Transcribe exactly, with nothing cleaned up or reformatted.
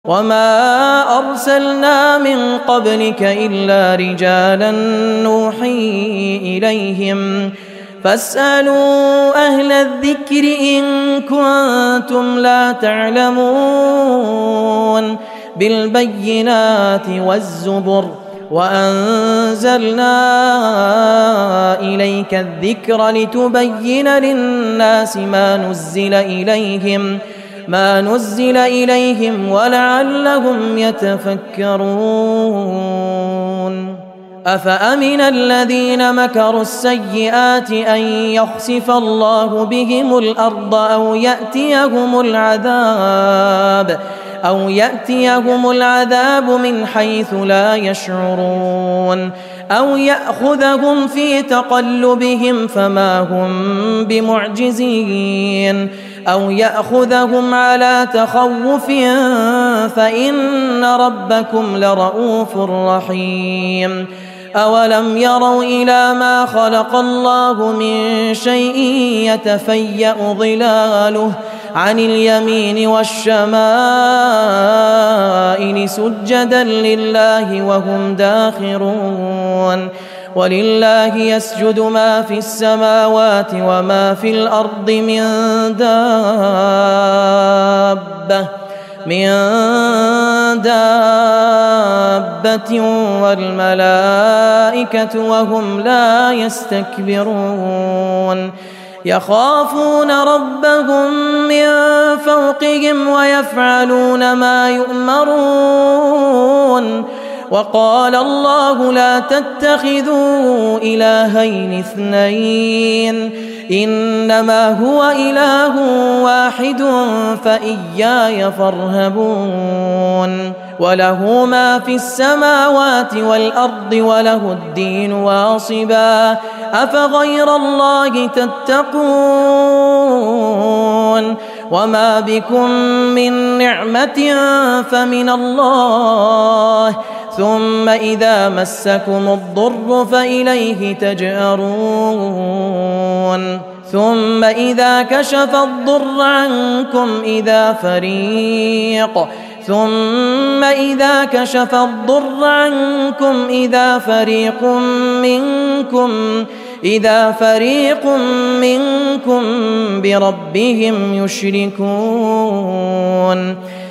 وما أرسلنا من قبلك إلا رجالا نوحي إليهم فاسألوا أهل الذكر إن كنتم لا تعلمون بالبينات والزبر وأنزلنا إليك الذكر لتبين للناس ما نزل إليهم ما نزل إليهم ولعلهم يتفكرون أفأمن الذين مكروا السيئات أن يخسف الله بهم الأرض أو يأتيهم العذاب أو يأتيهم العذاب من حيث لا يشعرون أو يأخذهم في تقلبهم فما هم بمعجزين أو يأخذهم على تخوف فإن ربكم لرؤوف رحيم أولم يروا إلى ما خلق الله من شيء يتفيأ ظلاله عن اليمين والشمائل سجدا لله وهم داخرون ولله يسجد ما في السماوات وما في الأرض من دابة من دابة والملائكة وهم لا يستكبرون يخافون ربهم من فوقهم ويفعلون ما يؤمرون وقال الله لا تتخذوا إلهين اثنين إنما هو إله واحد فإياي فارهبون وله ما في السماوات والأرض وله الدين واصبا أفغير الله تتقون وما بكم من نعمة فمن الله ثم إذا مسكم الضر فإليه تجأرون ثم إذا كشف الضر عنكم إذا فريق ثم إذا كشف الضر عنكم إذا فريق منكم إذا فريق منكم بربهم يشركون